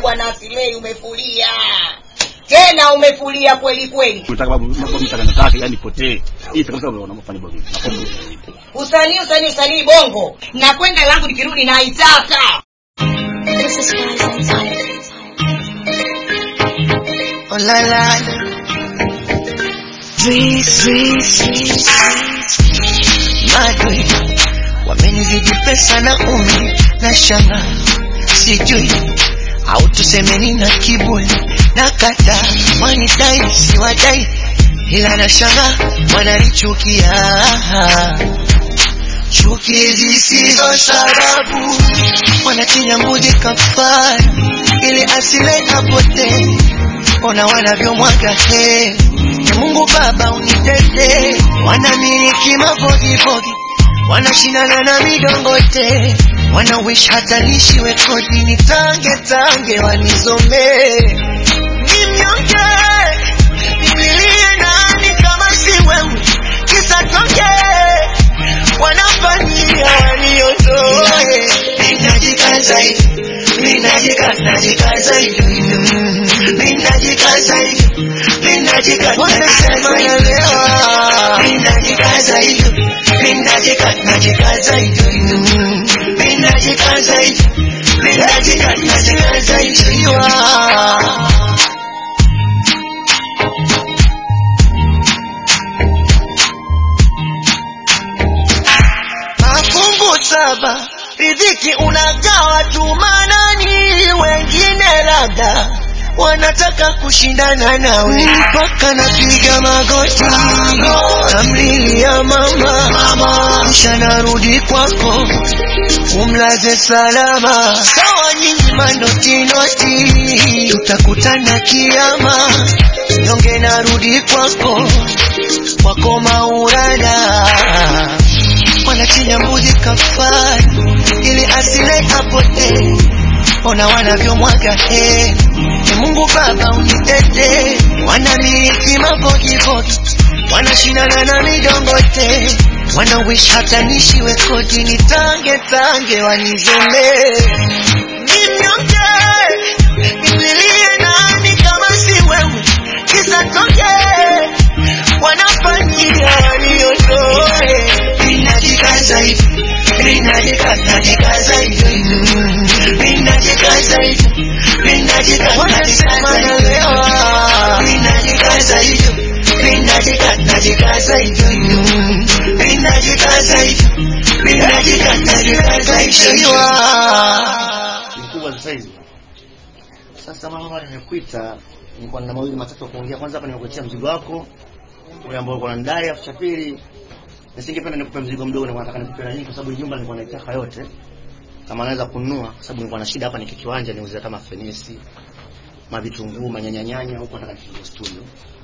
bwana Asilei umefulia. Tena umefulia kweli kweli. Unataka babu nataka yani potee. Hii kabisa unafanya bongo. Usanii bongo. Na kwenda langu nikirudi na itaka. Oh la la. Madwe wamenizidi pesa na umri na shanga, sijui au tusemeni na kiburi na kata wanidai siwadai, ila na shanga wananichukia, chuki zisizo sababu wanachinya mbuzi kafara ili Asilei apotee. Ona wanavyomwaga heri ya Mungu Baba unitete, wanamiliki mabogibogi, wanashindana na midongote, wanawish hata nishiwe kodi nitange wanizomee. Nimnyonge, nipilie nani kama si wewe, kisa tonge, wanafanyia waniozoe. Ninajikaza hivi, ninajikaza hivi, ninajikaza hivi, wanasema naelewa. Ninajikaza hivi, ninajikaza hivi, ninajikaza hivi, ninajikaza hivi. Mafungu saba riziki unagawa tu, manani wengine labda wanataka kushindana nawe, mpaka napiga magoti namlilia mama, kisha narudi kwako umlaze salama. Sawa nyinyi manoti, tutakutana kiyama, nyonge narudi kwako maurana, wanachinya mbuzi kafara ili Asilei apotee. Ona wanavyomwaga heri ya Mungu Baba unitete, wanamiliki mabogibogi, wanashindana na midongote, wanawish hata nishiwe kodi nitange wanizomee. Nimnyonge, nipilie nani kama si wewe, kisa tonge, wanafanyia waniozoe. Ninajikaza hivi, ninajikaza hivi, ninajikaza hivi, wanasema naelewa. Ninajikaza hivi, ninajikaza hivi, ninajikaza hivi, ninajikaza hivi. Mkubwa sasa hivi. Sasa mama nimekuita, nilikuwa na mawili matatu kuongea. Kwanza hapa nimekuachia mzigo wako ule ambao uko ndani, afu cha pili nisingependa nikupe mzigo mdogo, na nataka nikupe na nyingi kwa sababu nyumba nilikuwa naitaka yote kama naweza kununua, kwa sababu nilikuwa na shida hapa, ni kiwanja niuze kama fenesi, mavitunguu, manyanya huko, nataka nifanye studio.